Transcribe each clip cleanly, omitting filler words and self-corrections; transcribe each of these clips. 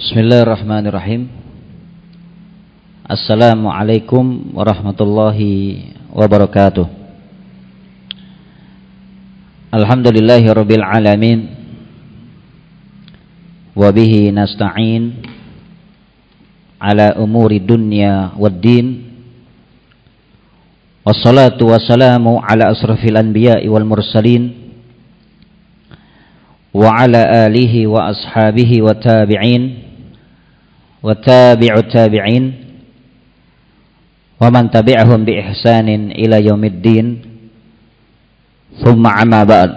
Bismillahirrahmanirrahim. Assalamualaikum warahmatullahi wabarakatuh. Alhamdulillahirabbil alamin. Wa bihi nasta'in ala umuri dunya waddin. Wassalatu wassalamu ala asrafil anbiya'i wal mursalin wa ala alihi wa ashabihi wa tabi'in wa tabi'ut tabi'in wa man tabi'ahum bi ihsanin ila yaumiddin. Thumma amma ba'd.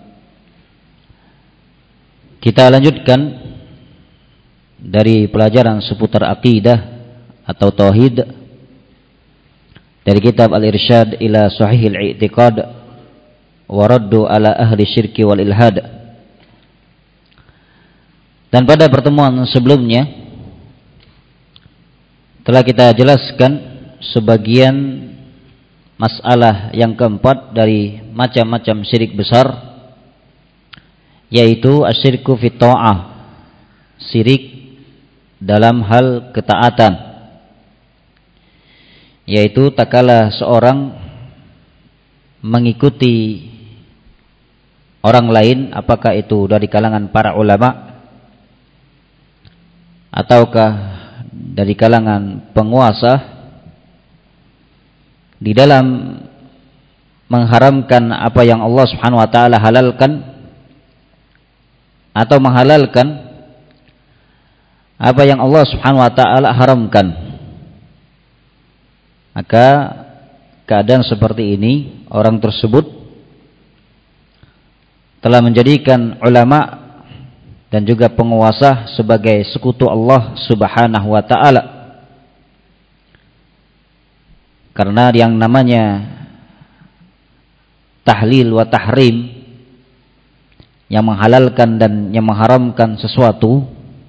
Kita lanjutkan dari pelajaran seputar akidah atau tauhid dari kitab Al-Irsyad ila Sahihil I'tiqad wa Raddu ala ahli syirki wal ilhad. Dan pada pertemuan sebelumnya telah kita jelaskan sebagian masalah yang keempat dari macam-macam syirik besar, yaitu asyirku fit ta'ah, syirik dalam hal ketaatan, yaitu tak kala seorang mengikuti orang lain, apakah itu dari kalangan para ulama ataukah dari kalangan penguasa, di dalam mengharamkan apa yang Allah Subhanahu wa taala halalkan atau menghalalkan apa yang Allah Subhanahu wa taala haramkan. Maka keadaan seperti ini, orang tersebut telah menjadikan ulama dan juga penguasa sebagai sekutu Allah Subhanahu wa taala. Karena yang namanya tahlil wa tahrim, yang menghalalkan dan yang mengharamkan sesuatu,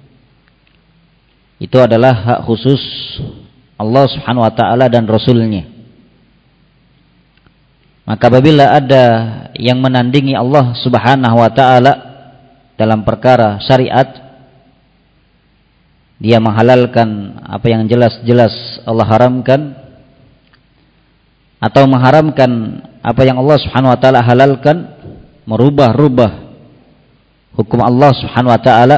itu adalah hak khusus Allah Subhanahu wa taala dan Rasulnya. Maka apabila ada yang menandingi Allah Subhanahu wa taala dalam perkara syariat, dia menghalalkan apa yang jelas-jelas Allah haramkan, atau mengharamkan apa yang Allah Subhanahu wa taala halalkan, merubah-rubah hukum Allah Subhanahu wa taala,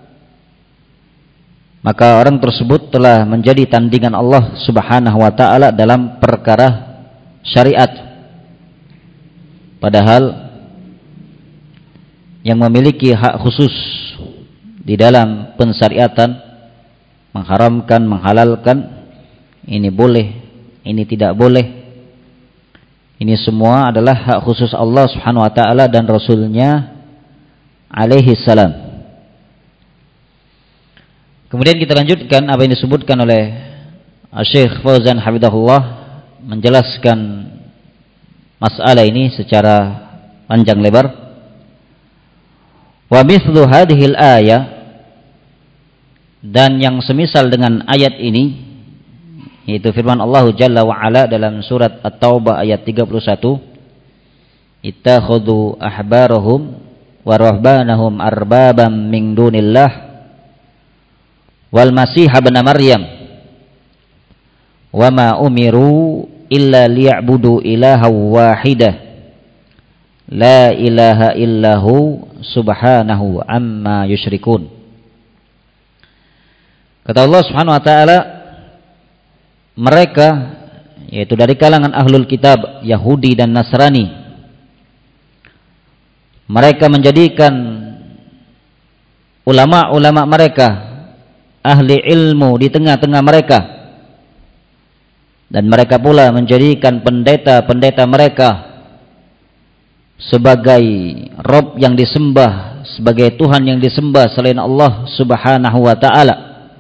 maka orang tersebut telah menjadi tandingan Allah Subhanahu wa taala dalam perkara syariat. Padahal yang memiliki hak khusus di dalam pensyariatan, mengharamkan, menghalalkan, ini boleh, ini tidak boleh, ini semua adalah hak khusus Allah Subhanahu wa taala dan Rasulnya alaihi salam. Kemudian kita lanjutkan apa yang disebutkan oleh Syekh Fauzan Hafizahullah, menjelaskan masalah ini secara panjang lebar. Wa mithlu hadhil ayah, dan yang semisal dengan ayat ini, yaitu firman Allah Jalla wa Ala dalam surat At-Taubah ayat 31, ittakhadhu ahbarahum wa rahbanahum arbabam min dunillah wal masih ibn Maryam wa ma umiru illa liya'budu ilaha wahidah la ilaha illahu subhanahu amma yusyrikun. Kata Allah Subhanahu wa taala, mereka, yaitu dari kalangan ahlul kitab Yahudi dan Nasrani, mereka menjadikan ulama-ulama mereka, ahli ilmu di tengah-tengah mereka, dan mereka pula menjadikan pendeta-pendeta mereka sebagai Rabb yang disembah, sebagai Tuhan yang disembah selain Allah Subhanahu wa ta'ala.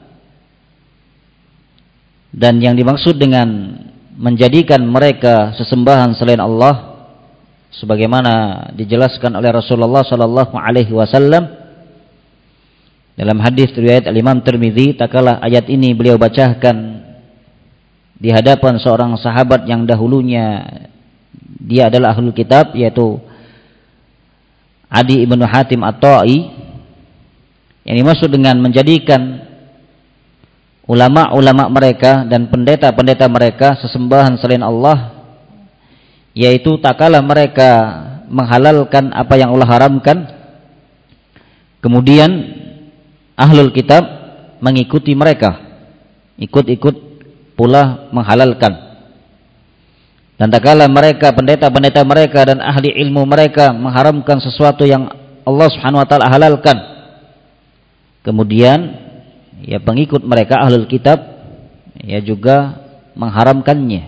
Dan yang dimaksud dengan menjadikan mereka sesembahan selain Allah, sebagaimana dijelaskan oleh Rasulullah sallallahu alaihi wasallam dalam hadis riwayat Al-Imam Tirmidzi, tatkala ayat ini beliau bacakan di hadapan seorang sahabat yang dahulunya dia adalah ahlul kitab, yaitu Adi ibn Hatim At-Ta'i, Yang dimaksud dengan menjadikan ulama-ulama mereka dan pendeta-pendeta mereka sesembahan selain Allah, yaitu tak kala mereka menghalalkan apa yang Allah haramkan, kemudian ahlul kitab mengikuti mereka, ikut-ikut pula menghalalkan. Dan tak kala mereka, pendeta-pendeta mereka dan ahli ilmu mereka mengharamkan sesuatu yang Allah Subhanahu wa taala halalkan, kemudian ya pengikut mereka ahlul kitab ya juga mengharamkannya.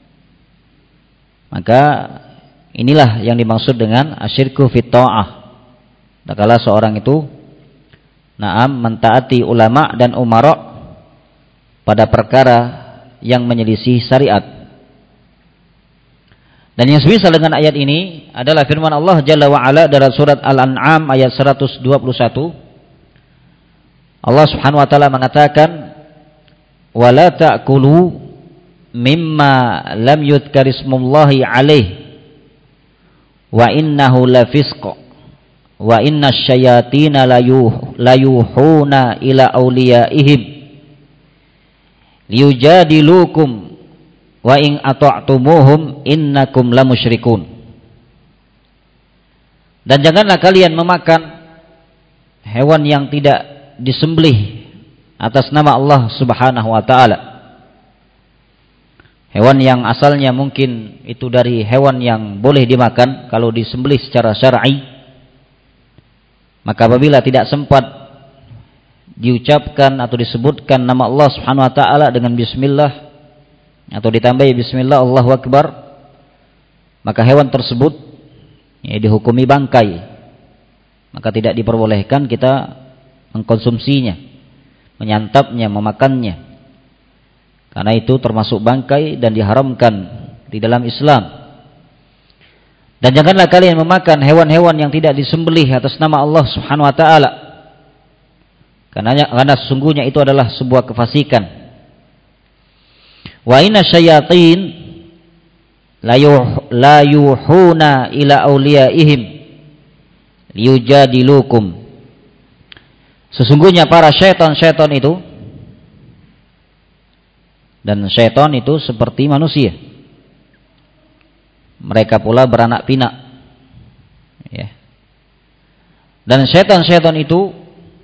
Maka inilah yang dimaksud dengan asyirku fit ta'ah. Tak kala seorang itu mentaati ulama dan umara pada perkara yang menyelisih syariat. Dan yang semisal dengan ayat ini adalah firman Allah Jalla wa Ala dalam surat Al-An'am ayat 121. Allah Subhanahu wa taala mengatakan, "Wala ta'kulu mimma lam yudhkarismullahi alaih wa innahu lafisq wa innasy syayatina layuhuna ila awliyaihim liyujadilukum wa in ata'tumuhum innakum lamusyrikun." Dan janganlah kalian memakan hewan yang tidak disembelih atas nama Allah Subhanahu wa taala. Hewan yang asalnya mungkin itu dari hewan yang boleh dimakan kalau disembelih secara syar'i. Maka apabila tidak sempat diucapkan atau disebutkan nama Allah Subhanahu wa taala dengan bismillah atau ditambahi bismillah Allahu akbar, maka hewan tersebut ya dihukumi bangkai. Maka tidak diperbolehkan kita mengkonsumsinya, menyantapnya, memakannya. Karena itu termasuk bangkai dan diharamkan di dalam Islam. Dan janganlah kalian memakan hewan-hewan yang tidak disembelih atas nama Allah Subhanahu wa taala. Karena sesungguhnya itu adalah sebuah kefasikan. Wa inna syayatin la yuhuna ila awliyaihim liyujadilukum. Sesungguhnya para syaitan-syaitan itu, dan syaitan itu seperti manusia, mereka pula beranak pinak ya. Dan syaitan-syaitan itu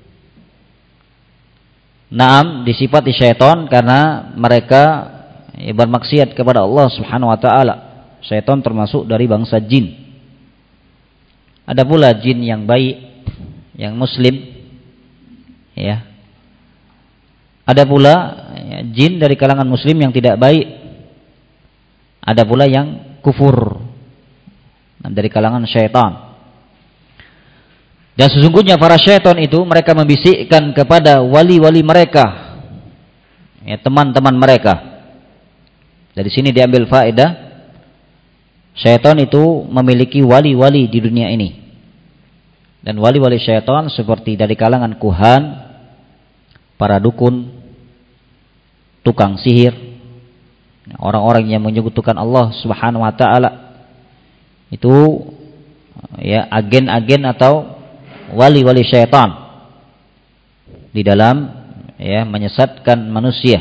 disifati syaitan karena mereka bermaksiat kepada Allah Subhanahu wa taala. Syaitan termasuk dari bangsa jin. Ada pula jin yang baik, yang muslim ya. Ada pula ya, jin dari kalangan muslim yang tidak baik. Ada pula yang kufur dari kalangan syaitan. Dan sesungguhnya para syaitan itu mereka membisikkan kepada wali-wali mereka, ya, teman-teman mereka. Dari sini diambil faedah, syaitan itu memiliki wali-wali di dunia ini. Dan wali-wali syaitan seperti dari kalangan kuhan, para dukun, tukang sihir, orang-orang yang menyekutukan Allah Subhanahu wa taala. Itu ya agen-agen atau wali-wali syaitan di dalam ya menyesatkan manusia.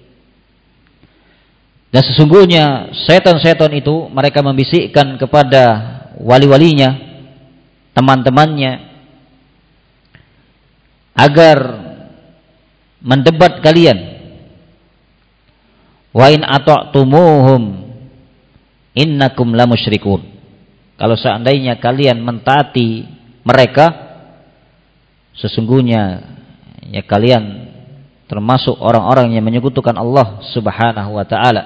Dan sesungguhnya syaitan-syaitan itu mereka membisikkan kepada wali-walinya, teman-temannya, agar mendebat kalian. Wa in ata'tumuhum innakum lamusyrikun. Kalau seandainya kalian mentaati mereka, sesungguhnya ya kalian termasuk orang-orang yang menyekutukan Allah Subhanahu wa taala.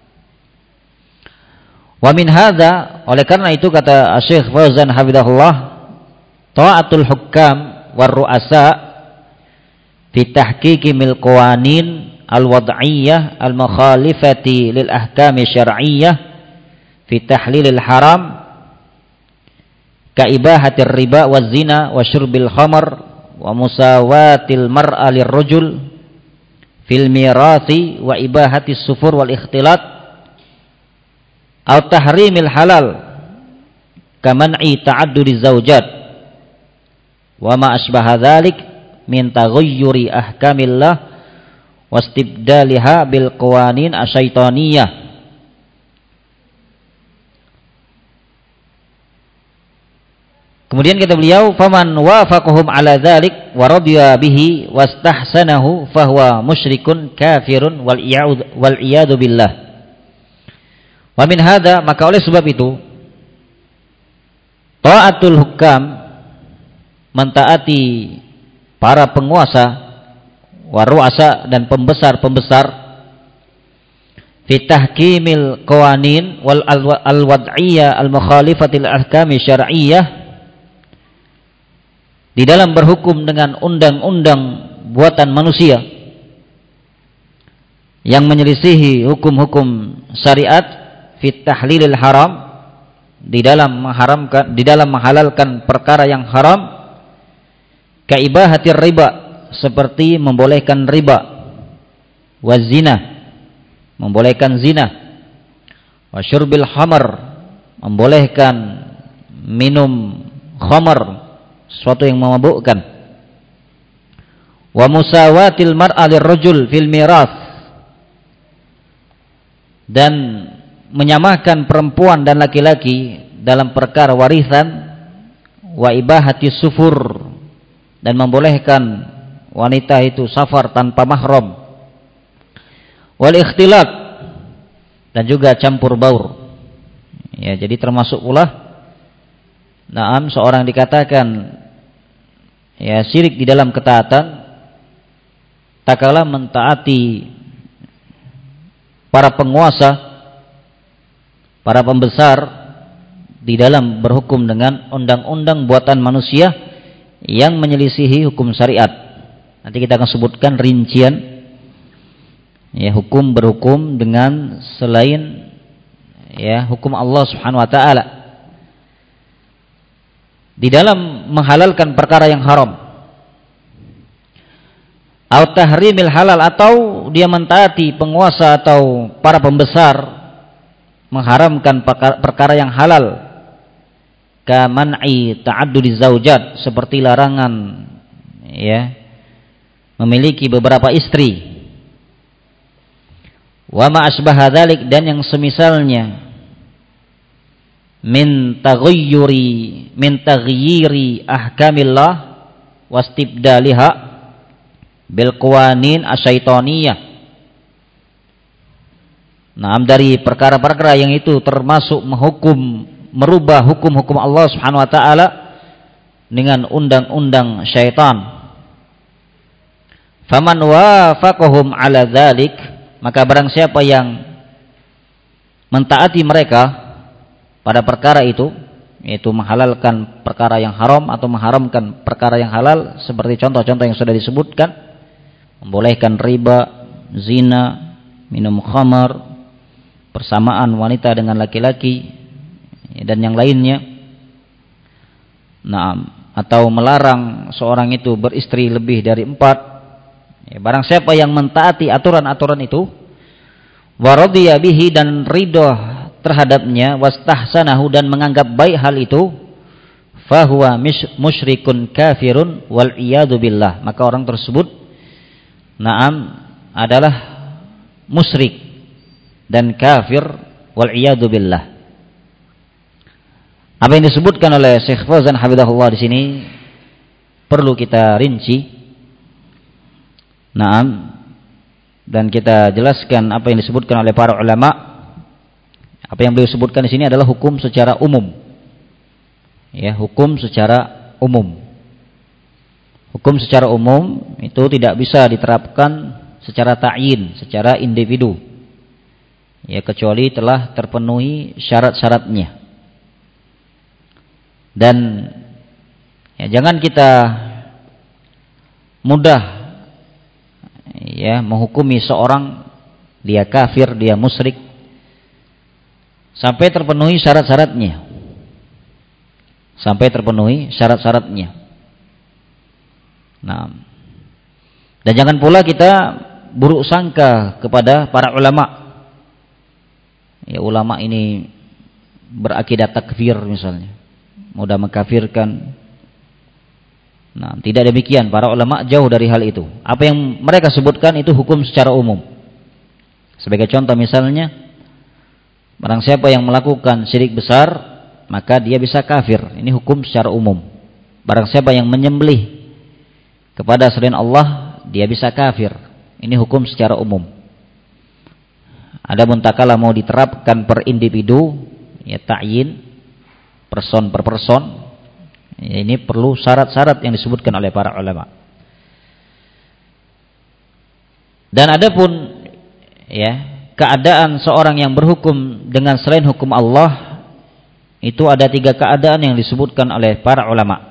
Wa min hadza, oleh karena itu kata Syekh Fauzan hafizahullah, ta'atul hukam war ru'asa fi tahqiqi mil qawanin al-wad'iyyah al-mukhalifati lil ahkami syar'iyyah fi tahlilil haram ka ibahatir riba waz zina wa syurbil khamr wa musawatil mar'a lirrajul fil mirathi wa ibahatis sufur wal ikhtilat atau tahrimil halal kaman'i ta'addudi zaujat wa ma asbaha dzalik min taghayyuri ahkamillah wastibdaliha bil qawanin asyaitaniyah. Kemudian kata beliau, faman wafaqahum ala dzalik wa radiya bihi wastahsanahu fahuwa musyrikun kafirun wal iyadu billah. Wa min hadza, maka oleh sebab itu taatul hukam, mentaati para penguasa, wa ru'asa, dan pembesar-pembesar, fi tahkimil qawanin wal al-wad'iyyah al-mukhalifatil ahkami syar'iyyah, di dalam berhukum dengan undang-undang buatan manusia yang menyelisihi hukum-hukum syariat, fit tahlilil haram, di dalam menghalalkan perkara yang haram, kaibahatir riba, seperti membolehkan riba, wazina, membolehkan zina, wasyurbil khamar, membolehkan minum khamar, sesuatu yang memabukkan, wa musawatil mar'a lirrajul fil mirath, dan menyamakan perempuan dan laki-laki dalam perkara warisan, wa ibahati sufur, dan membolehkan wanita itu safar tanpa mahram, wal ikhtilat, dan juga campur baur. Ya, jadi termasuk pula seorang dikatakan ya syirik di dalam ketaatan tak kalah mentaati para penguasa, para pembesar di dalam berhukum dengan undang-undang buatan manusia yang menyelisihi hukum syariat. Nanti kita akan sebutkan rincian ya hukum berhukum dengan selain ya hukum Allah Subhanahu wa taala di dalam menghalalkan perkara yang haram, atau tahrimil halal, atau dia mentaati penguasa atau para pembesar mengharamkan perkara yang halal, ka man'i ta'addudi zaujat, seperti larangan ya memiliki beberapa istri, wa ma asbaha dzalik, dan yang semisalnya, min taghyiri ahkamillah wastibdaliha bil qawanin asyaitaniyah. Dari perkara-perkara yang itu termasuk merubah hukum-hukum Allah Subhanahu wa taala dengan undang-undang syaitan. Faman wafaqahum ala dzalik, maka barang siapa yang mentaati mereka pada perkara itu, yaitu menghalalkan perkara yang haram atau mengharamkan perkara yang halal, seperti contoh-contoh yang sudah disebutkan, membolehkan riba, zina, minum khamar, persamaan wanita dengan laki-laki, dan yang lainnya. Atau melarang seorang itu beristri lebih dari 4. Barang siapa yang mentaati aturan-aturan itu, wa radiya bihi, dan ridho terhadapnya, wastahsanahu, dan menganggap baik hal itu, fahuwa musyrikun kafirun wal iyadu billah, maka orang tersebut adalah musyrik dan kafir wal iyadu billah. Apa yang disebutkan oleh Syekh Fauzan hafizahullah di sini perlu kita rinci, dan kita jelaskan apa yang disebutkan oleh para ulama. Apa yang beliau sebutkan di sini adalah hukum secara umum. Ya, hukum secara umum. Hukum secara umum itu tidak bisa diterapkan secara ta'yin, secara individu. Ya, kecuali telah terpenuhi syarat-syaratnya. Dan ya, jangan kita mudah ya menghukumi seorang dia kafir, dia musyrik, sampai terpenuhi syarat-syaratnya. Sampai terpenuhi syarat-syaratnya. Dan jangan pula kita buruk sangka kepada para ulama. Ya, ulama ini berakidah takfir misalnya, mudah mengkafirkan. Nah, tidak demikian, para ulama jauh dari hal itu. Apa yang mereka sebutkan itu hukum secara umum. Sebagai contoh misalnya, barang siapa yang melakukan syirik besar, maka dia bisa kafir. Ini hukum secara umum. Barang siapa yang menyembelih kepada selain Allah, dia bisa kafir. Ini hukum secara umum. Adapun tatkala mau diterapkan per individu, ya ta'yin, person per person, ini perlu syarat-syarat yang disebutkan oleh para ulama. Dan adapun ya keadaan seorang yang berhukum dengan selain hukum Allah, itu ada 3 keadaan yang disebutkan oleh para ulama.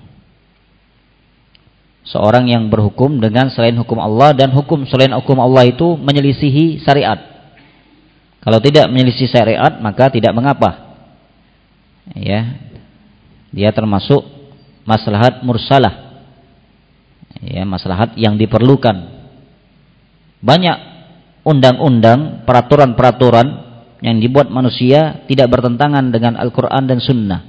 Seorang yang berhukum dengan selain hukum Allah, dan hukum selain hukum Allah itu menyelisihi syariat. Kalau tidak menyelisih syariat, maka tidak mengapa. Ya, dia termasuk maslahat mursalah. Ya, maslahat yang diperlukan. Banyak undang-undang, peraturan-peraturan yang dibuat manusia tidak bertentangan dengan Al-Quran dan Sunnah.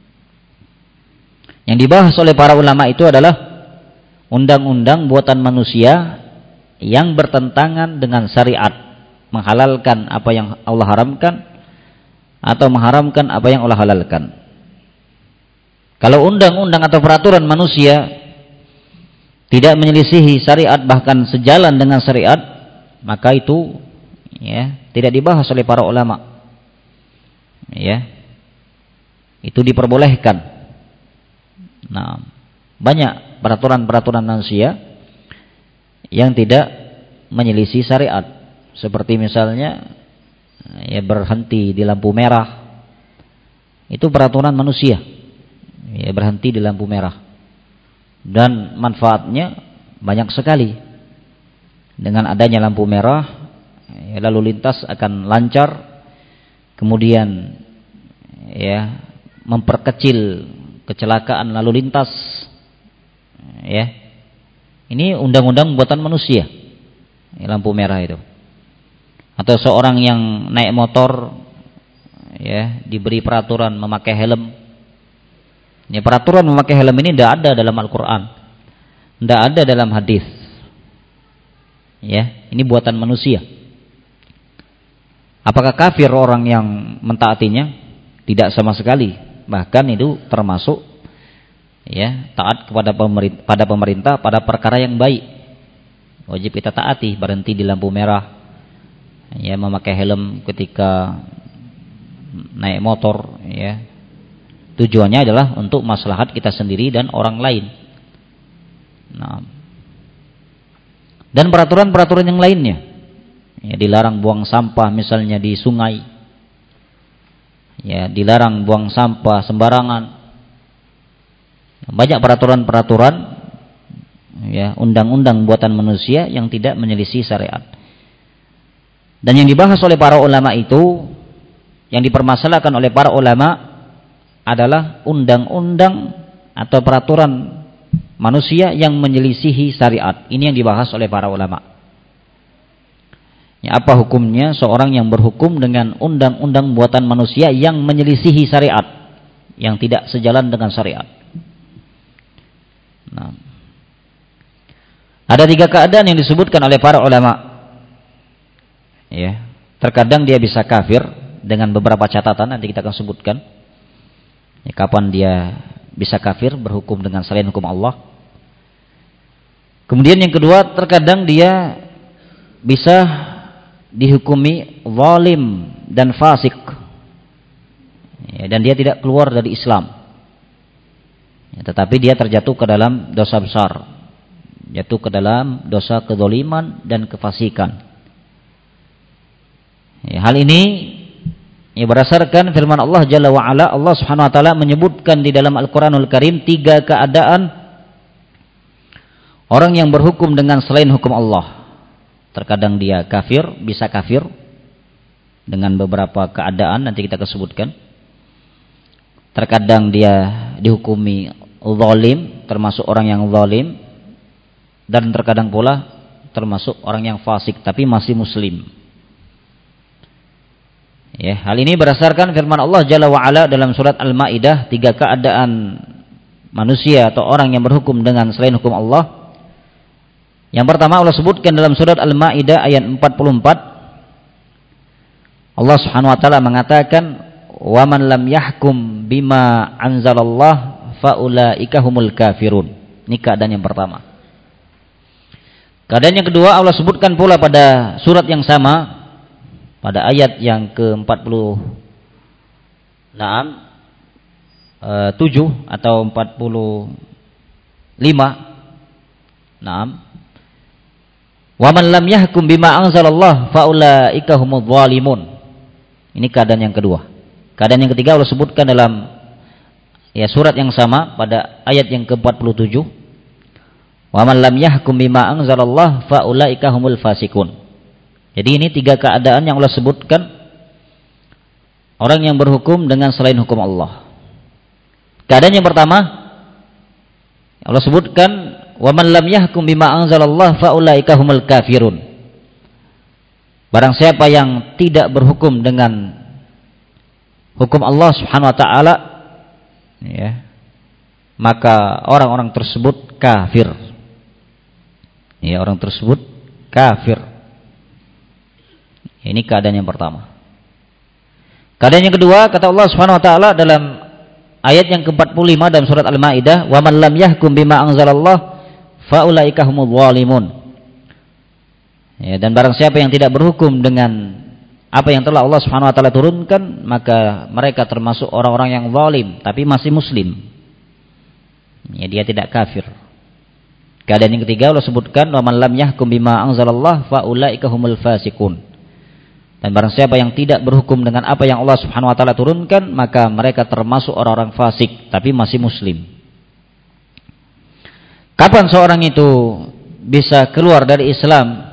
Yang dibahas oleh para ulama itu adalah undang-undang buatan manusia yang bertentangan dengan syariat, menghalalkan apa yang Allah haramkan atau mengharamkan apa yang Allah halalkan. Kalau undang-undang atau peraturan manusia tidak menyelisihi syariat, bahkan sejalan dengan syariat, maka itu ya tidak dibahas oleh para ulama. Ya, itu diperbolehkan. Nah, banyak peraturan-peraturan manusia yang tidak menyelisih syariat. Seperti misalnya ya berhenti di lampu merah. Itu peraturan manusia. Ya, berhenti di lampu merah. Dan manfaatnya banyak sekali. Dengan adanya lampu merah, ya, lalu lintas akan lancar. Kemudian ya memperkecil kecelakaan lalu lintas. Ya. Ini undang-undang buatan manusia. Ya, lampu merah itu. Atau seorang yang naik motor ya diberi peraturan memakai helm. Ini peraturan memakai helm ini tidak ada dalam Al-Quran, tidak ada dalam hadis. Ya, ini buatan manusia. Apakah kafir orang yang mentaatinya? Tidak sama sekali. Bahkan itu termasuk ya taat kepada pemerintah pada perkara yang baik. Wajib kita taati, berhenti di lampu merah. Ya, memakai helm ketika naik motor, ya. Tujuannya adalah untuk maslahat kita sendiri dan orang lain. Nah, dan peraturan-peraturan yang lainnya, ya, dilarang buang sampah misalnya di sungai, ya, dilarang buang sampah sembarangan. Banyak peraturan-peraturan, ya, undang-undang buatan manusia yang tidak menyelisih syariat. Dan yang dibahas oleh para ulama itu, yang dipermasalahkan oleh para ulama adalah undang-undang atau peraturan manusia yang menyelisihi syariat. Ini yang dibahas oleh para ulama. Ya, apa hukumnya seorang yang berhukum dengan undang-undang buatan manusia yang menyelisihi syariat, yang tidak sejalan dengan syariat? Nah, ada 3 keadaan yang disebutkan oleh para ulama. Ya, terkadang dia bisa kafir dengan beberapa catatan, nanti kita akan sebutkan. Ya, kapan dia bisa kafir berhukum dengan selain hukum Allah. Kemudian yang kedua, terkadang dia bisa dihukumi zalim dan fasik. Ya, dan dia tidak keluar dari Islam. Ya, tetapi dia terjatuh ke dalam dosa besar. Jatuh ke dalam dosa kezaliman dan kefasikan. Ya, hal ini ya berdasarkan firman Allah Jalla wa Ala. Allah Subhanahu wa taala menyebutkan di dalam Al-Qur'anul Karim 3 keadaan orang yang berhukum dengan selain hukum Allah. Terkadang dia kafir, bisa kafir dengan beberapa keadaan, nanti kita akan sebutkan. Terkadang dia dihukumi zalim, termasuk orang yang zalim, dan terkadang pula termasuk orang yang fasik tapi masih muslim. Ya, hal ini berdasarkan firman Allah Jalla wa Ala dalam surat Al-Maidah, 3 keadaan manusia atau orang yang berhukum dengan selain hukum Allah. Yang pertama Allah sebutkan dalam surat Al-Maidah ayat 44. Allah Subhanahu wa taala mengatakan, "Wa man lam yahkum bima anzalallah faulaika humul kafirun." Ini keadaan yang pertama. Keadaan yang kedua Allah sebutkan pula pada surat yang sama pada ayat yang ke-40 7 atau 45. Wa man lam yahkum bima anzalallah faulaika humudz zalimun. Ini keadaan yang kedua. Keadaan yang ketiga Allah sebutkan dalam surat yang sama pada ayat yang ke-47. Wa man lam yahkum bima anzalallah faulaika humul fasikun. Jadi ini tiga keadaan yang Allah sebutkan orang yang berhukum dengan selain hukum Allah. Keadaan yang pertama Allah sebutkan wa man lam yahkum bima anzalallah faulaika humul kafirun. Barang siapa yang tidak berhukum dengan hukum Allah Subhanahu wa taala, maka orang-orang tersebut kafir. Orang tersebut kafir. Ini keadaan yang pertama. Keadaan yang kedua kata Allah Subhanahu wa taala dalam ayat yang ke-45 dalam surat Al-Maidah, "Wa man lam yahkum bima anzalallah faulaika humudz zalimun." Dan barang siapa yang tidak berhukum dengan apa yang telah Allah Subhanahu wa taala turunkan, maka mereka termasuk orang-orang yang zalim tapi masih muslim. Dia tidak kafir. Keadaan yang ketiga Allah sebutkan, "Wa man lam yahkum bima anzalallah faulaika humul fasikun." Dan barang siapa yang tidak berhukum dengan apa yang Allah Subhanahu wa taala turunkan, maka mereka termasuk orang-orang fasik tapi masih muslim. Kapan seorang itu bisa keluar dari Islam?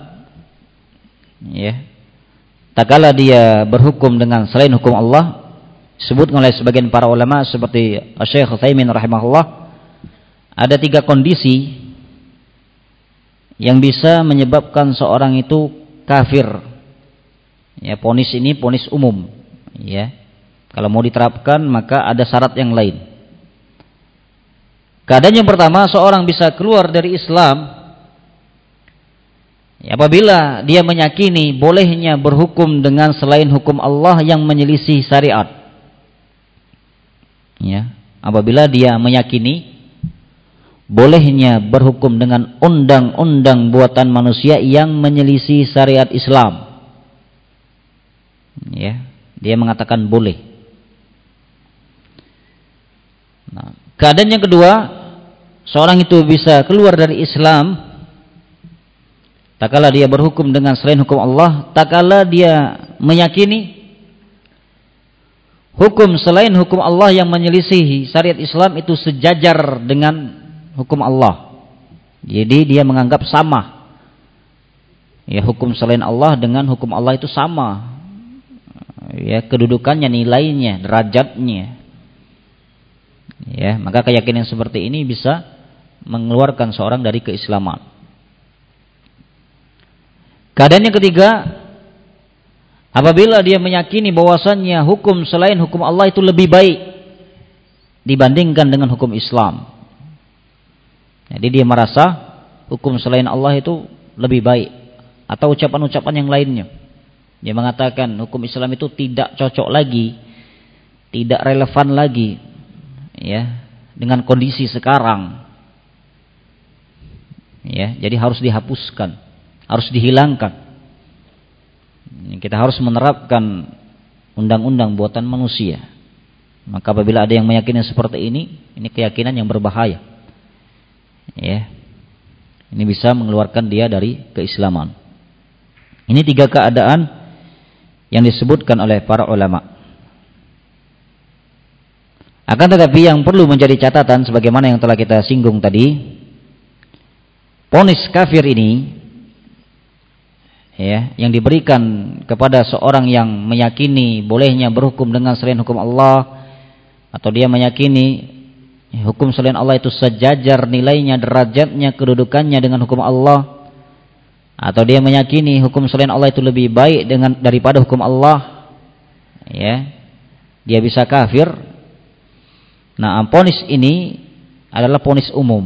Tatkala dia berhukum dengan selain hukum Allah. Disebut oleh sebagian para ulama seperti Syekh Utsaimin rahimahullah, ada 3 kondisi yang bisa menyebabkan seorang itu kafir. Ponis ini ponis umum. Kalau mau diterapkan maka ada syarat yang lain. Keadaan yang pertama, seorang bisa keluar dari Islam apabila dia meyakini bolehnya berhukum dengan selain hukum Allah yang menyelisih syariat. Apabila dia meyakini bolehnya berhukum dengan undang-undang buatan manusia yang menyelisih syariat Islam. Dia mengatakan boleh. Keadaan yang kedua, seorang itu bisa keluar dari Islam tatkala dia berhukum dengan selain hukum Allah, tatkala dia meyakini hukum selain hukum Allah yang menyelisihi syariat Islam itu sejajar dengan hukum Allah. Jadi dia menganggap sama. Hukum selain Allah dengan hukum Allah itu sama. Kedudukannya, nilainya, derajatnya. Maka keyakinan seperti ini bisa mengeluarkan seorang dari keislaman. Keadaan yang ketiga, apabila dia meyakini bahwasannya hukum selain hukum Allah itu lebih baik dibandingkan dengan hukum Islam. Jadi dia merasa hukum selain Allah itu lebih baik, atau ucapan-ucapan yang lainnya. Dia mengatakan hukum Islam itu tidak cocok lagi, tidak relevan lagi dengan kondisi sekarang. Jadi harus dihapuskan, harus dihilangkan. Kita harus menerapkan undang-undang buatan manusia. Maka apabila ada yang meyakini seperti ini keyakinan yang berbahaya. Ini bisa mengeluarkan dia dari keislaman. Ini 3 keadaan yang disebutkan oleh para ulama. Akan tetapi yang perlu menjadi catatan sebagaimana yang telah kita singgung tadi, vonis kafir ini yang diberikan kepada seorang yang meyakini bolehnya berhukum dengan selain hukum Allah, atau dia meyakini hukum selain Allah itu sejajar nilainya, derajatnya, kedudukannya dengan hukum Allah, atau dia meyakini hukum selain Allah itu lebih baik daripada hukum Allah, dia bisa kafir. Vonis ini adalah vonis umum.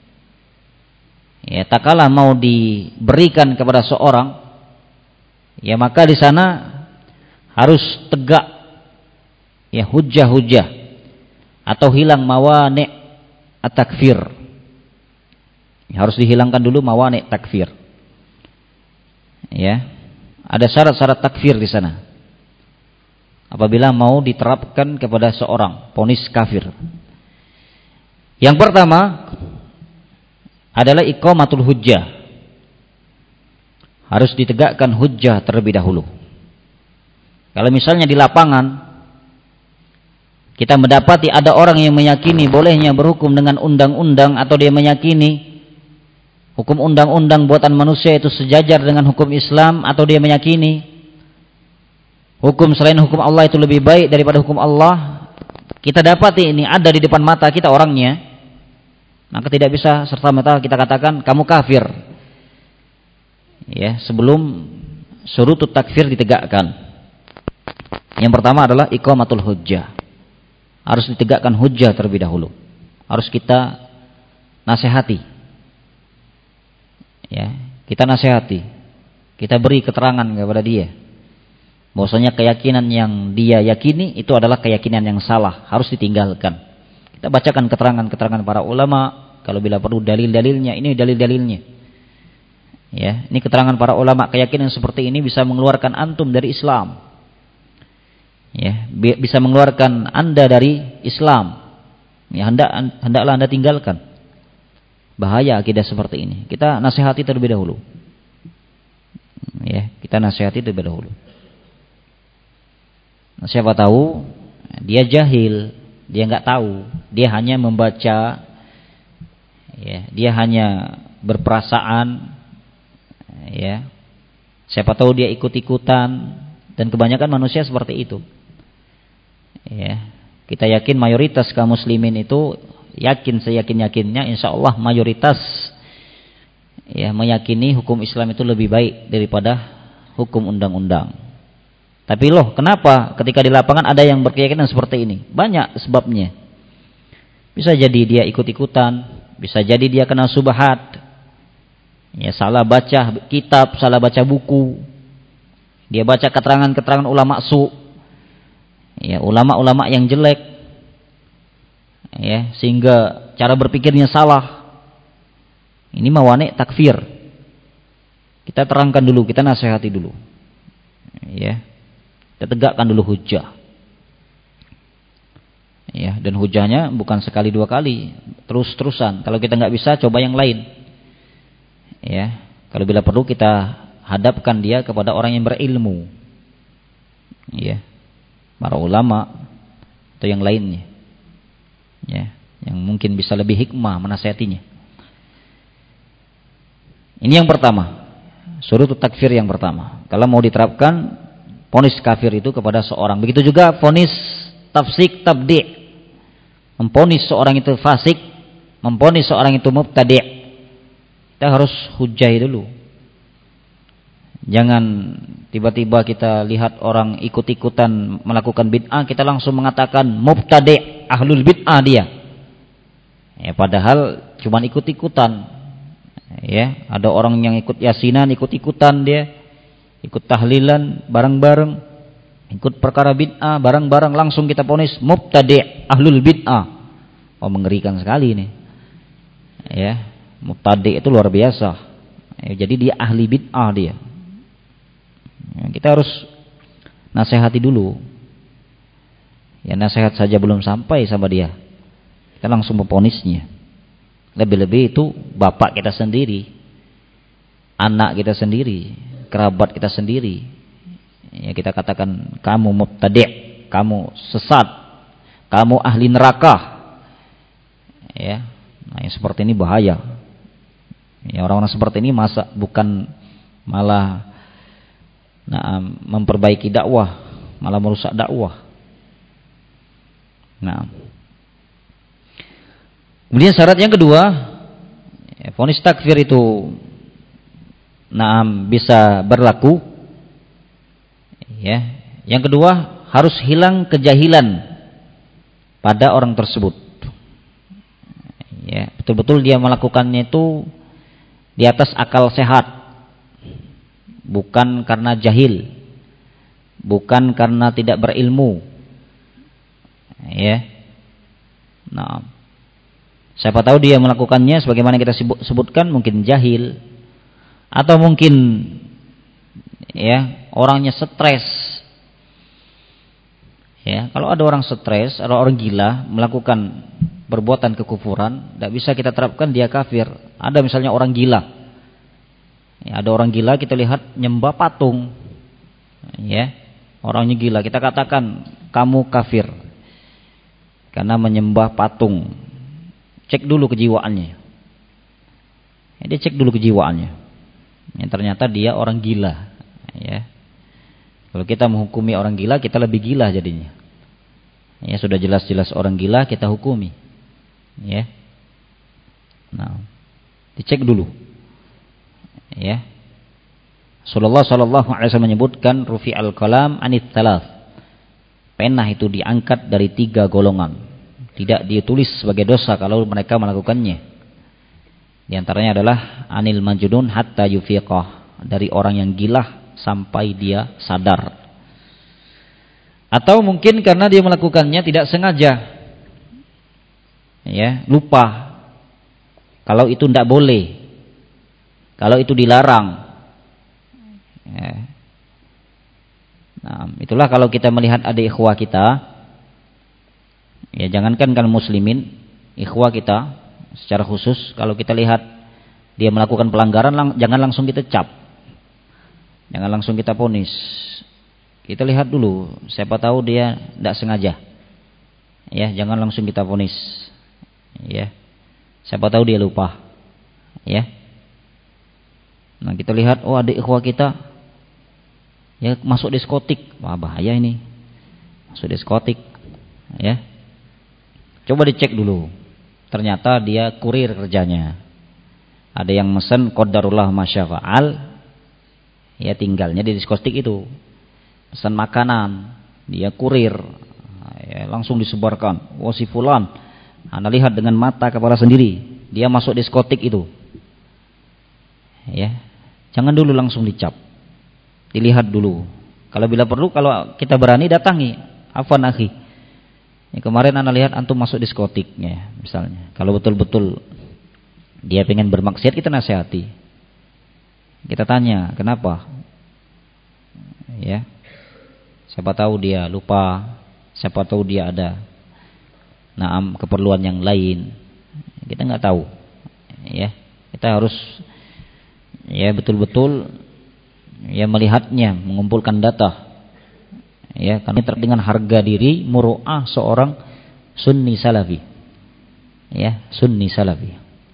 Ya, tak kalah mau diberikan kepada seorang, ya maka di sana harus tegak ya hujjah-hujjah atau hilang mawani' at-takfir. Ya, harus dihilangkan dulu mawani' takfir. Ya. Ada syarat-syarat takfir di sana. Apabila mau diterapkan kepada seorang vonis kafir. Yang pertama adalah iqamatul hujjah. Harus ditegakkan hujjah terlebih dahulu. Kalau misalnya di lapangan kita mendapati ada orang yang meyakini bolehnya berhukum dengan undang-undang, atau dia meyakini hukum undang-undang buatan manusia itu sejajar dengan hukum Islam, atau dia meyakini hukum selain hukum Allah itu lebih baik daripada hukum Allah, kita dapati ini ada di depan mata kita orangnya, maka tidak bisa serta-merta kita katakan kamu kafir. Ya, sebelum syurutut takfir ditegakkan. Yang pertama adalah iqamatul hujjah. Harus ditegakkan hujjah terlebih dahulu. Harus kita nasihati. Ya, kita nasihati, kita beri keterangan kepada dia bahwasanya keyakinan yang dia yakini itu adalah keyakinan yang salah, harus ditinggalkan. Kita bacakan keterangan-keterangan para ulama, kalau bila perlu dalil-dalilnya, ini dalil-dalilnya. Ya, ini keterangan para ulama, keyakinan seperti ini bisa mengeluarkan antum dari Islam. Ya, bisa mengeluarkan Anda dari Islam. Ya, hendaklah Anda tinggalkan. Bahaya akidah seperti ini. Kita nasihati terlebih dahulu. Ya, kita nasihati terlebih dahulu. Nah, siapa tahu dia jahil, dia nggak tahu, dia hanya membaca, ya, dia hanya berperasaan, ya. Siapa tahu dia ikut-ikutan, dan kebanyakan manusia seperti itu. Ya, kita yakin mayoritas kaum muslimin itu yakin seyakin-yakinnya, insya Allah mayoritas ya meyakini hukum Islam itu lebih baik daripada hukum undang-undang. Tapi loh, kenapa ketika di lapangan ada yang berkeyakinan seperti ini? Banyak sebabnya. Bisa jadi dia ikut-ikutan, bisa jadi dia kena subhat, ya salah baca kitab, salah baca buku, dia baca keterangan-keterangan ulama su, ya ulama-ulama yang jelek. Ya, sehingga cara berpikirnya salah. Ini mawani' takfir. Kita terangkan dulu, kita nasihati dulu. Ya. Kita tegakkan dulu hujjah. Ya, dan hujjahnya bukan sekali dua kali, terus-terusan. Kalau kita nggak bisa, coba yang lain. Ya, kalau bila perlu kita hadapkan dia kepada orang yang berilmu. Ya. Para ulama atau yang lainnya. Ya, yang mungkin bisa lebih hikmah menasihatinya. Ini yang pertama, syurutut takfir yang pertama. Kalau mau diterapkan vonis kafir itu kepada seorang, begitu juga vonis tafsik tabdi', memvonis seorang itu fasik, memvonis seorang itu mubtadi'. Kita harus hujjah dulu. Jangan tiba-tiba kita lihat orang ikut-ikutan melakukan bid'ah, kita langsung mengatakan mubtadi', ahlul bid'ah dia. Ya, padahal cuma ikut-ikutan. Ya, ada orang yang ikut yasinan, ikut-ikutan dia, ikut tahlilan bareng-bareng, ikut perkara bid'ah bareng-bareng, langsung kita vonis mubtadi', ahlul bid'ah. Oh, mengerikan sekali ini. Ya, mubtadi' itu luar biasa. Ya, jadi dia ahli bid'ah dia. Ya, kita harus nasihati dulu. Ya, nasihat saja belum sampai sama dia, kita langsung memvonisnya. Lebih-lebih itu bapak kita sendiri, anak kita sendiri, kerabat kita sendiri. Ya, kita katakan kamu mubtadi', kamu sesat, kamu ahli neraka. Ya, nah yang seperti ini bahaya. Ya, orang-orang seperti ini masa bukan malah memperbaiki dakwah, malah merusak dakwah. Nah, kemudian syarat yang kedua, vonis takfir itu bisa berlaku. Ya, yang kedua harus hilang kejahilan pada orang tersebut. Ya, betul-betul dia melakukannya itu di atas akal sehat, bukan karena jahil, bukan karena tidak berilmu. Ya. Nah, siapa tahu dia melakukannya sebagaimana kita sebutkan mungkin jahil, atau mungkin ya orangnya stres. Ya, kalau ada orang stres, ada orang gila melakukan perbuatan kekufuran, tidak bisa kita terapkan dia kafir. Ada misalnya orang gila. Ya, ada orang gila kita lihat nyembah patung. Ya, orangnya gila, kita katakan kamu kafir karena menyembah patung. Cek dulu kejiwaannya. Ya, dia cek dulu kejiwaannya. Ya, ternyata dia orang gila. Ya. Kalau kita menghukumi orang gila, kita lebih gila jadinya. Ya, sudah jelas-jelas orang gila kita hukumi. Ya. Nah, dicek dulu. Ya. Rasulullah sallallahu alaihi wasallam menyebutkan rufi'al qalam anit thalath. Pena itu diangkat dari 3 golongan. Tidak ditulis sebagai dosa kalau mereka melakukannya. Di antaranya adalah anil majnun hatta yufiqah, dari orang yang gila sampai dia sadar. Atau mungkin karena dia melakukannya tidak sengaja. Ya, lupa. Kalau itu tidak boleh. Kalau itu dilarang. Ya. Nah, itulah kalau kita melihat adik ikhwah kita, ya jangankan kan muslimin, ikhwah kita secara khusus, kalau kita lihat dia melakukan pelanggaran, jangan langsung kita cap, jangan langsung kita vonis. Kita lihat dulu, siapa tahu dia tidak sengaja. Ya, jangan langsung kita vonis. Ya, siapa tahu dia lupa. Ya. Nah, kita lihat, oh adik ikhwah kita ya masuk diskotik, wah bahaya ini, masuk diskotik. Ya, coba dicek dulu. Ternyata dia kurir kerjanya. Ada yang mesen qadarullah masyafa'al, ya tinggalnya di diskotik itu. Pesan makanan, dia kurir, ya, langsung disebarkan. Oh si fulan, Anda lihat dengan mata kepala sendiri, dia masuk diskotik itu. Ya, jangan dulu langsung dicap, dilihat dulu. Kalau bila perlu, kalau kita berani datangi, afwan akhi, ya, kemarin Anda lihat antum masuk diskotiknya, misalnya. Kalau betul-betul dia pengen bermaksiat, kita nasihati, kita tanya kenapa. Ya, siapa tahu dia lupa, siapa tahu dia ada keperluan yang lain, kita nggak tahu. Ya, kita harus ya betul-betul ya melihatnya, mengumpulkan data. Ya, karena terdengar harga diri muru'ah seorang sunni salafi. Ya, sunni salafi.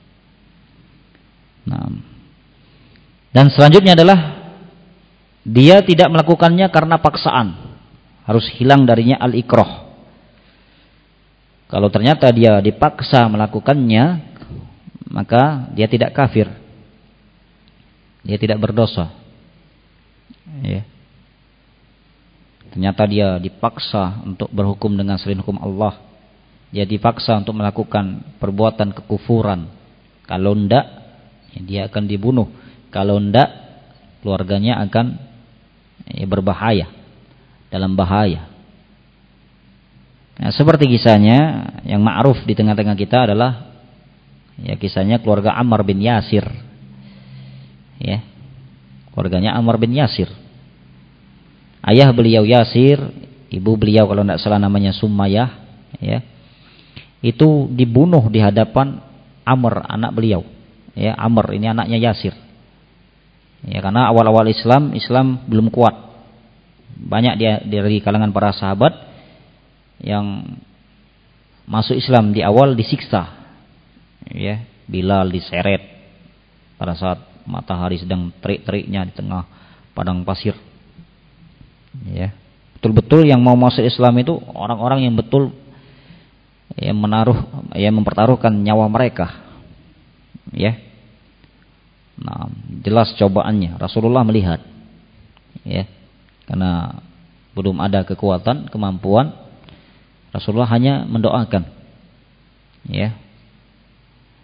Nah, dan selanjutnya adalah dia tidak melakukannya karena paksaan. Harus hilang darinya al-ikrah. Kalau ternyata dia dipaksa melakukannya, maka dia tidak kafir. Dia tidak berdosa. Ya. Ternyata dia dipaksa untuk berhukum dengan selain hukum Allah. Dia dipaksa untuk melakukan perbuatan kekufuran. Kalau tidak, ya dia akan dibunuh. Kalau tidak, keluarganya akan berbahaya, dalam bahaya. Nah, seperti kisahnya yang ma'ruf di tengah-tengah kita adalah ya kisahnya keluarga Ammar bin Yasir. Ya, keluarganya Ammar bin Yasir. Ayah beliau Yasir, ibu beliau kalau tidak salah namanya Sumayyah, ya, itu dibunuh di hadapan Amr, anak beliau. Ya, Amr ini anaknya Yasir. Ya, karena awal-awal Islam belum kuat. Banyak dari kalangan para sahabat yang masuk Islam di awal disiksa. Ya, Bilal diseret pada saat matahari sedang terik-teriknya di tengah padang pasir. Ya, betul-betul yang mau masuk Islam itu orang-orang yang betul yang mempertaruhkan nyawa mereka. Ya. Nah, jelas cobaannya. Rasulullah melihat. Ya. Karena belum ada kekuatan, kemampuan, Rasulullah hanya mendoakan. Ya.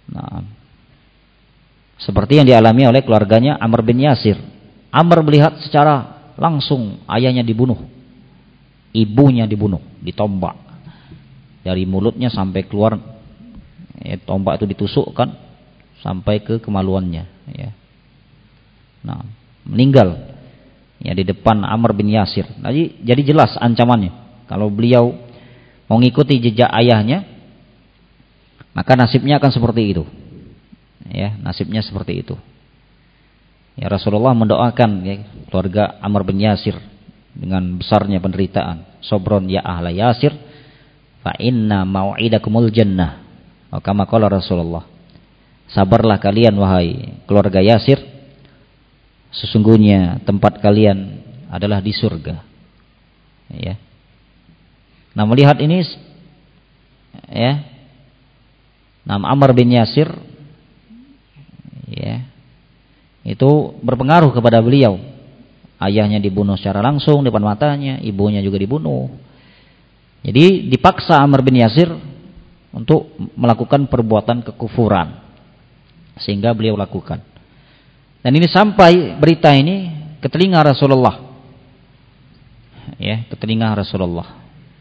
Nah, seperti yang dialami oleh keluarganya Amr bin Yasir. Amr melihat secara langsung ayahnya dibunuh, ibunya dibunuh, ditombak dari mulutnya sampai keluar, tombak itu ditusukkan sampai ke kemaluannya, ya. Nah, meninggal ya di depan Amr bin Yasir. Jadi jelas ancamannya. Kalau beliau mau ngikuti jejak ayahnya, maka nasibnya akan seperti itu. Ya, nasibnya seperti itu. Ya, Rasulullah mendoakan ya, keluarga Amr bin Yasir dengan besarnya penderitaan. Sobron ya ahla Yasir, fa inna mau'idakumul jannah. Kama qala Rasulullah. Sabarlah kalian wahai keluarga Yasir, sesungguhnya tempat kalian adalah di surga. Ya. Nah, melihat ini, ya, nama Amr bin Yasir, ya, itu berpengaruh kepada beliau. Ayahnya dibunuh secara langsung depan matanya, ibunya juga dibunuh. Jadi dipaksa Amr bin Yasir untuk melakukan perbuatan kekufuran, sehingga beliau lakukan. Dan ini sampai berita ini ke telinga Rasulullah. Ya, ke telinga Rasulullah.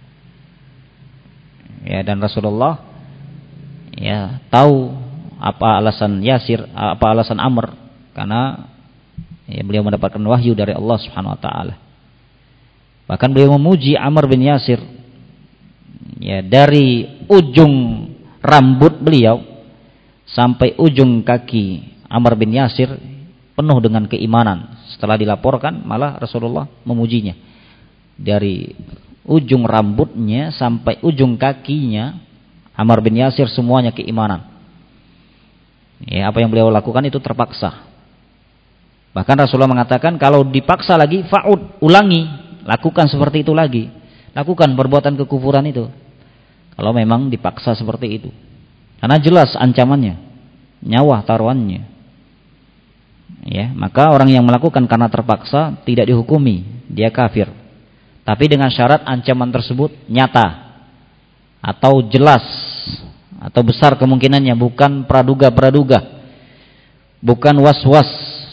Ya, dan Rasulullah ya tahu apa alasan Yasir, apa alasan Amr, karena ya, beliau mendapatkan wahyu dari Allah Subhanahu wa taala. Bahkan beliau memuji Amr bin Yasir. Ya, dari ujung rambut beliau sampai ujung kaki Amr bin Yasir penuh dengan keimanan. Setelah dilaporkan, malah Rasulullah memujinya. Dari ujung rambutnya sampai ujung kakinya Amr bin Yasir semuanya keimanan. Ya, apa yang beliau lakukan itu terpaksa. Bahkan Rasulullah mengatakan, kalau dipaksa lagi, fa'ud, ulangi, lakukan seperti itu lagi. Lakukan perbuatan kekufuran itu. Kalau memang dipaksa seperti itu. Karena jelas ancamannya, nyawa taruhannya. Ya, maka orang yang melakukan karena terpaksa tidak dihukumi, dia kafir. Tapi dengan syarat ancaman tersebut nyata atau jelas atau besar kemungkinannya, bukan praduga-praduga, bukan was-was.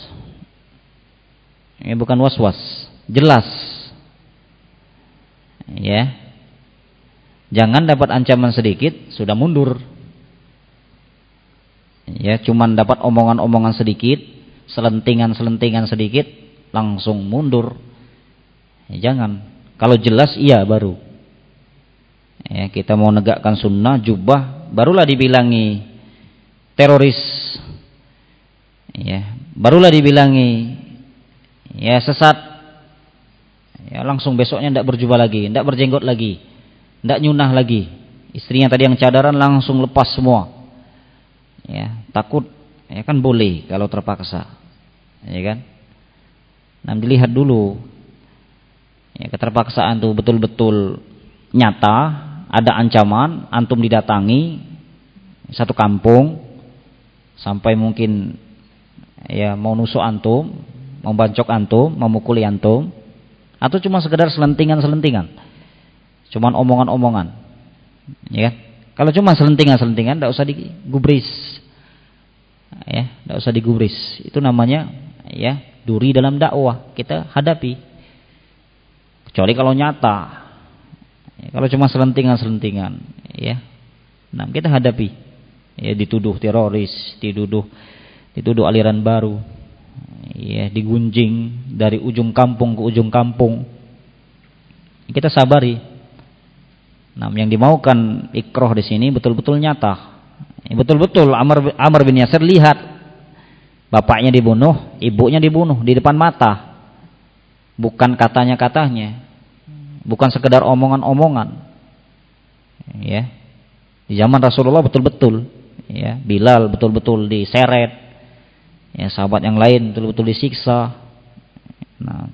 Ya, bukan was-was, jelas. Ya. Jangan dapat ancaman sedikit sudah mundur. Ya, cuman dapat omongan-omongan sedikit, selentingan-selentingan sedikit, langsung mundur. Ya, jangan. Kalau jelas iya baru. Ya, kita mau negakkan sunnah, jubah, barulah dibilangi teroris. Ya, barulah dibilangi ya sesat. Ya, langsung besoknya tidak berjubah lagi, tidak berjenggot lagi, tidak nyunah lagi. Istrinya tadi yang cadaran langsung lepas semua. Ya, takut. Ya kan boleh kalau terpaksa. Ya kan? Nah, dilihat dulu. Ya, keterpaksaan itu betul-betul nyata, ada ancaman, antum didatangi satu kampung sampai mungkin ya mau nusuk antum, mau bancok antum, mau mukuli antum, atau cuma sekedar selentingan-selentingan. Cuman omongan-omongan. Ya kan? Kalau cuma selentingan-selentingan enggak usah digubris. Ya, enggak usah digubris. Itu namanya ya duri dalam dakwah, kita hadapi. Kecuali kalau nyata. Ya, kalau cuma selentingan-selentingan, ya. Nah, kita hadapi. Ya, dituduh teroris, dituduh aliran baru. Ya, digunjing dari ujung kampung ke ujung kampung. Kita sabari. Nah, yang dimaukan ikroh di sini betul-betul nyata. Ya, betul-betul Amr bin Yasir lihat bapaknya dibunuh, ibunya dibunuh di depan mata. Bukan katanya-katanya. Bukan sekedar omongan-omongan. Ya. Di zaman Rasulullah betul-betul, ya, Bilal betul-betul diseret. Ya, sahabat yang lain betul-betul disiksa. Nah.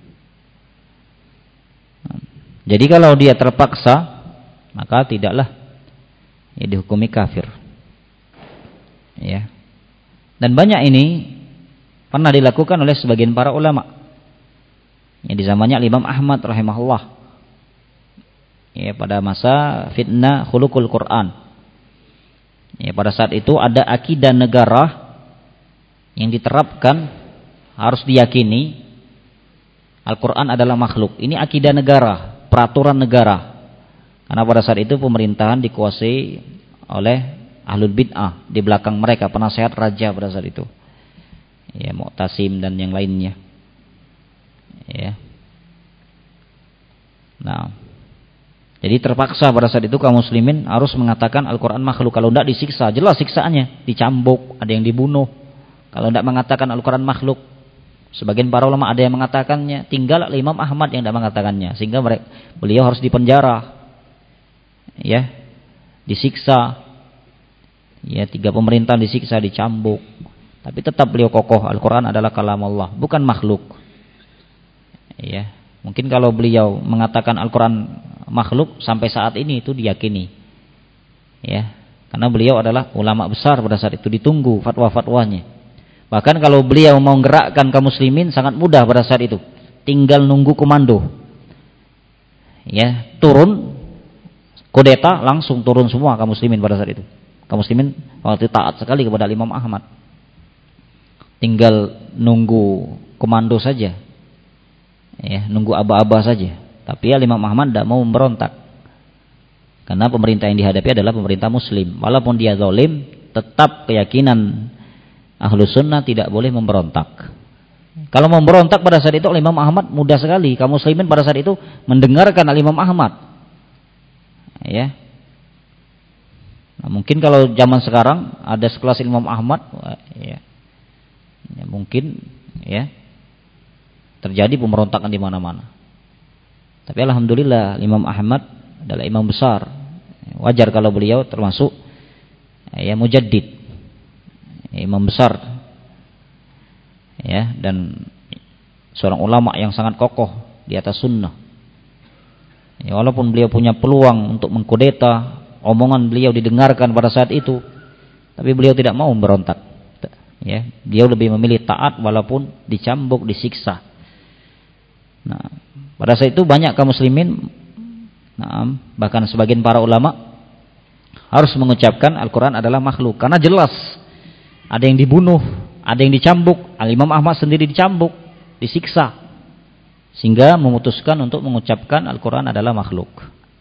Jadi kalau dia terpaksa, maka tidaklah ya dihukumi kafir. Ya. Dan banyak ini pernah dilakukan oleh sebagian para ulama. Ya, di zamannya Imam Ahmad rahimahullah. Ya, pada masa fitnah khuluqul Quran. Ya, pada saat itu ada akidah negara yang diterapkan, harus diyakini Al-Quran adalah makhluk. Ini akidah negara, peraturan negara. Karena pada saat itu pemerintahan dikuasai oleh ahlul bid'ah, di belakang mereka penasehat raja pada saat itu. Ya, Mu'tasim dan yang lainnya. Ya. Nah, jadi terpaksa pada saat itu kaum muslimin harus mengatakan Al-Quran makhluk. Kalau tidak disiksa, jelas siksaannya, dicambuk, ada yang dibunuh. Kalau tidak mengatakan Al-Quran makhluk, sebagian para ulama ada yang mengatakannya, tinggal Imam Ahmad yang tidak mengatakannya, sehingga beliau harus dipenjara, ya, disiksa, ya, 3 pemerintahan disiksa, dicambuk. Tapi tetap beliau kokoh, Al-Quran adalah kalam Allah, bukan makhluk. Ya, mungkin kalau beliau mengatakan Al-Quran makhluk sampai saat ini itu diyakini, ya, karena beliau adalah ulama besar pada saat itu, ditunggu fatwa-fatwanya. Bahkan kalau beliau mau menggerakkan kaum muslimin sangat mudah pada saat itu, tinggal nunggu komando, ya, turun kudeta, langsung turun semua kaum muslimin pada saat itu. Kaum muslimin waktu itu taat sekali kepada Imam Ahmad, tinggal nunggu komando saja, ya, nunggu aba-aba saja. Tapi Imam Ahmad tidak mau memberontak, karena pemerintah yang dihadapi adalah pemerintah muslim. Walaupun dia zalim, tetap keyakinan Ahlus Sunnah tidak boleh memberontak. Kalau memberontak pada saat itu Imam Ahmad mudah sekali. Kaum muslimin pada saat itu mendengarkan Imam Ahmad, ya. Nah, mungkin kalau zaman sekarang ada sekelas Imam Ahmad, ya, mungkin, ya, terjadi pemberontakan di mana-mana. Tapi alhamdulillah Imam Ahmad adalah imam besar. Wajar kalau beliau termasuk, ya, mujaddid, imam besar, ya, dan seorang ulama yang sangat kokoh di atas sunnah. Ya, walaupun beliau punya peluang untuk mengkudeta, omongan beliau didengarkan pada saat itu, tapi beliau tidak mau memberontak. Ya, beliau lebih memilih taat walaupun dicambuk, disiksa. Nah, pada saat itu banyak kaum muslimin, bahkan sebagian para ulama harus mengucapkan Al-Quran adalah makhluk, karena jelas ada yang dibunuh, ada yang dicambuk. Imam Ahmad sendiri dicambuk, disiksa, sehingga memutuskan untuk mengucapkan Al-Quran adalah makhluk.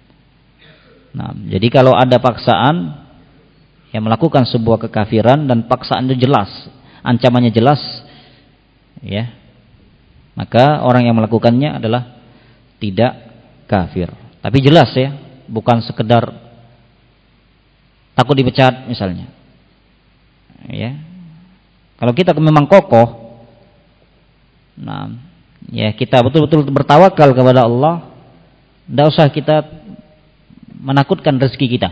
Nah, jadi kalau ada paksaan yang melakukan sebuah kekafiran dan paksaan itu jelas, ancamannya jelas, ya, maka orang yang melakukannya adalah tidak kafir. Tapi jelas, ya, bukan sekedar takut dipecat misalnya. Ya. Kalau kita memang kokoh, nah, ya, kita betul-betul bertawakal kepada Allah, tidak usah kita menakutkan rezeki kita.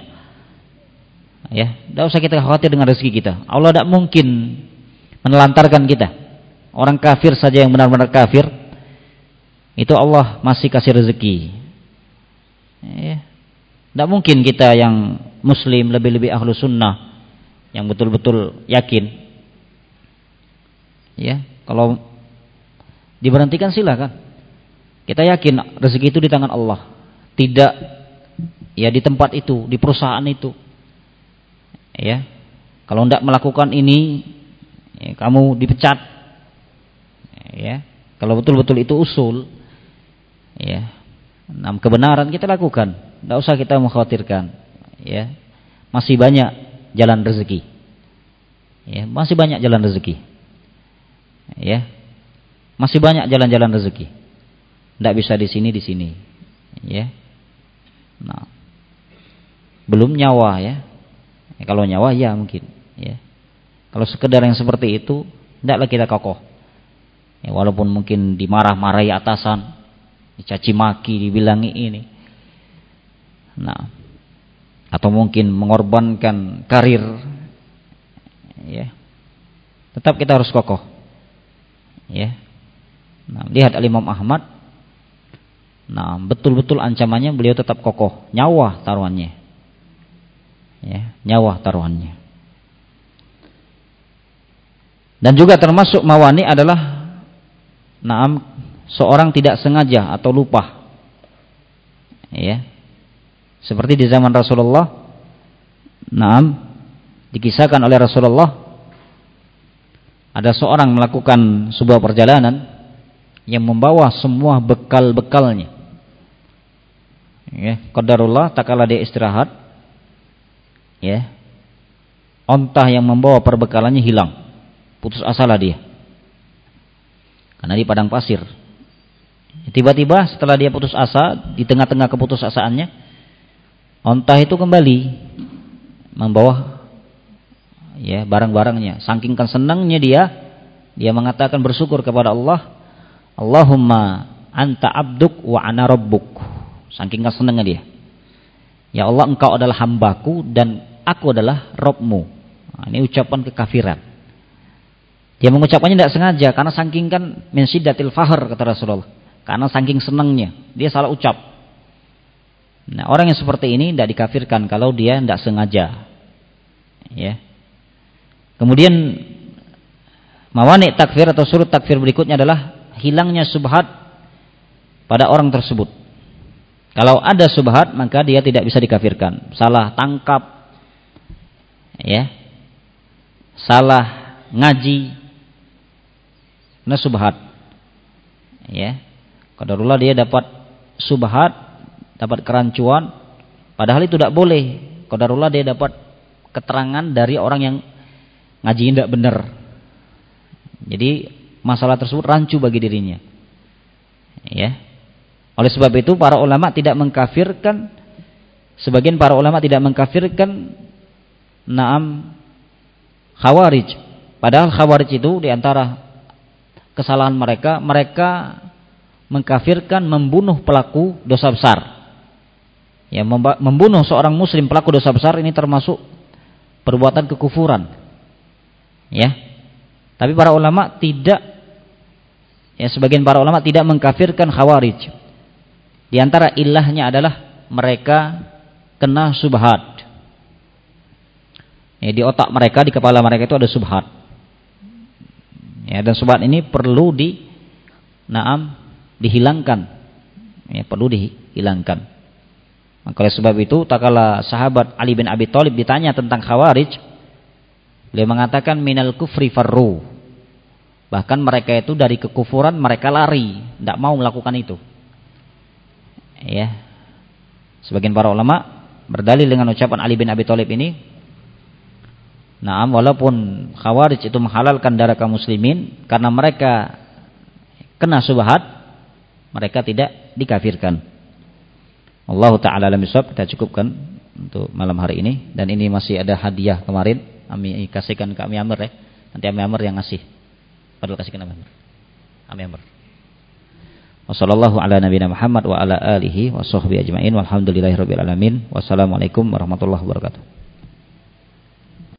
Ya, tidak usah kita khawatir dengan rezeki kita. Allah tidak mungkin menelantarkan kita. Orang kafir saja yang benar-benar kafir, itu Allah masih kasih rezeki. Ya. Tidak mungkin kita yang muslim, lebih-lebih ahlu sunnah, yang betul-betul yakin. Ya, kalau diberhentikan silakan. Kita yakin rezeki itu di tangan Allah, tidak, ya, di tempat itu, di perusahaan itu. Ya, kalau tidak melakukan ini, ya, kamu dipecat. Ya, kalau betul-betul itu usul, ya, kebenaran kita lakukan, tidak usah kita mengkhawatirkan. Ya, masih banyak jalan rezeki. Ya, masih banyak jalan rezeki. Ya, masih banyak jalan-jalan rezeki. Tidak bisa di sini, di sini. Ya, nah, belum nyawa, ya. Ya, kalau nyawa, ya, mungkin. Ya, kalau sekedar yang seperti itu, tidaklah kita kokoh. Ya, walaupun mungkin dimarah-marahi atasan, dicaci maki, dibilangi ini, nah, atau mungkin mengorbankan karir, ya, tetap kita harus kokoh. Ya, nah, lihat Imam Ahmad, nah, betul-betul ancamannya beliau tetap kokoh, nyawa taruhannya, ya, nyawa taruhannya. Dan juga termasuk mawani adalah, naam, seorang tidak sengaja atau lupa, ya, seperti di zaman Rasulullah, naam, Dikisahkan oleh Rasulullah, ada seorang melakukan sebuah perjalanan yang membawa semua bekal-bekalnya. Ya, qadarullah, tak kala dia istirahat, ya, onta yang membawa perbekalannya hilang. Putus asalah dia. Karena di padang pasir. Tiba-tiba setelah dia putus asa, di tengah-tengah keputusasaannya, onta itu kembali membawa, ya, barang-barangnya. Saking senangnya dia mengatakan bersyukur kepada Allah, Allahumma anta abduk wa ana rabbuk. Saking senangnya dia. Ya Allah, engkau adalah hambaku dan aku adalah Rabbmu. Nah, ini ucapan kekafiran. Dia mengucapkannya tidak sengaja karena saking min syiddatil fahr, kata Rasulullah. Karena saking senangnya, dia salah ucap. Nah, orang yang seperti ini tidak dikafirkan kalau dia tidak sengaja. Ya. Kemudian mawani takfir atau surut takfir berikutnya adalah hilangnya subhat pada orang tersebut. Kalau ada subhat maka dia tidak bisa dikafirkan. Salah tangkap, ya, salah ngaji, nah subhat, ya, qadarullah dia dapat subhat, dapat kerancuan, padahal itu tidak boleh. Qadarullah dia dapat keterangan dari orang yang ngaji tidak benar. Jadi masalah tersebut rancu bagi dirinya. Ya. Oleh sebab itu para ulama tidak mengkafirkan, sebagian para ulama tidak mengkafirkan Khawarij. Padahal Khawarij itu diantara kesalahan mereka mengkafirkan membunuh pelaku dosa besar. Ya, membunuh seorang muslim pelaku dosa besar ini termasuk perbuatan kekufuran. Ya. Tapi para ulama tidak, ya, sebagian para ulama tidak mengkafirkan Khawarij. Di antara ilahnya adalah mereka kena subhat. Ya, di otak mereka, di kepala mereka itu ada subhat. Ya, dan subhat ini perlu dihilangkan. Ya, perlu dihilangkan. Maka oleh sebab itu, tak kala sahabat Ali bin Abi Thalib ditanya tentang Khawarij, beliau mengatakan minal kufri farru. Bahkan mereka itu dari kekufuran mereka lari, tidak mau melakukan itu. Ya. Sebagian para ulama berdalil dengan ucapan Ali bin Abi Thalib ini. Walaupun Khawarij itu menghalalkan darah kaum muslimin karena mereka kena subhat, mereka tidak dikafirkan. Allah taala alam bisawab. Kita cukupkan untuk malam hari ini, dan ini masih ada hadiah kemarin kami kasihkan ke Ami Amr, ya. Nanti Ami Amr yang ngasih. Padahal kasihkan Ami Amr. Ami Amr. Wassallallahu ala nabiyina Muhammad wa ala alihi wa sahbihi ajma'in walhamdulillahirabbil alamin. Wassalamualaikum warahmatullahi wabarakatuh.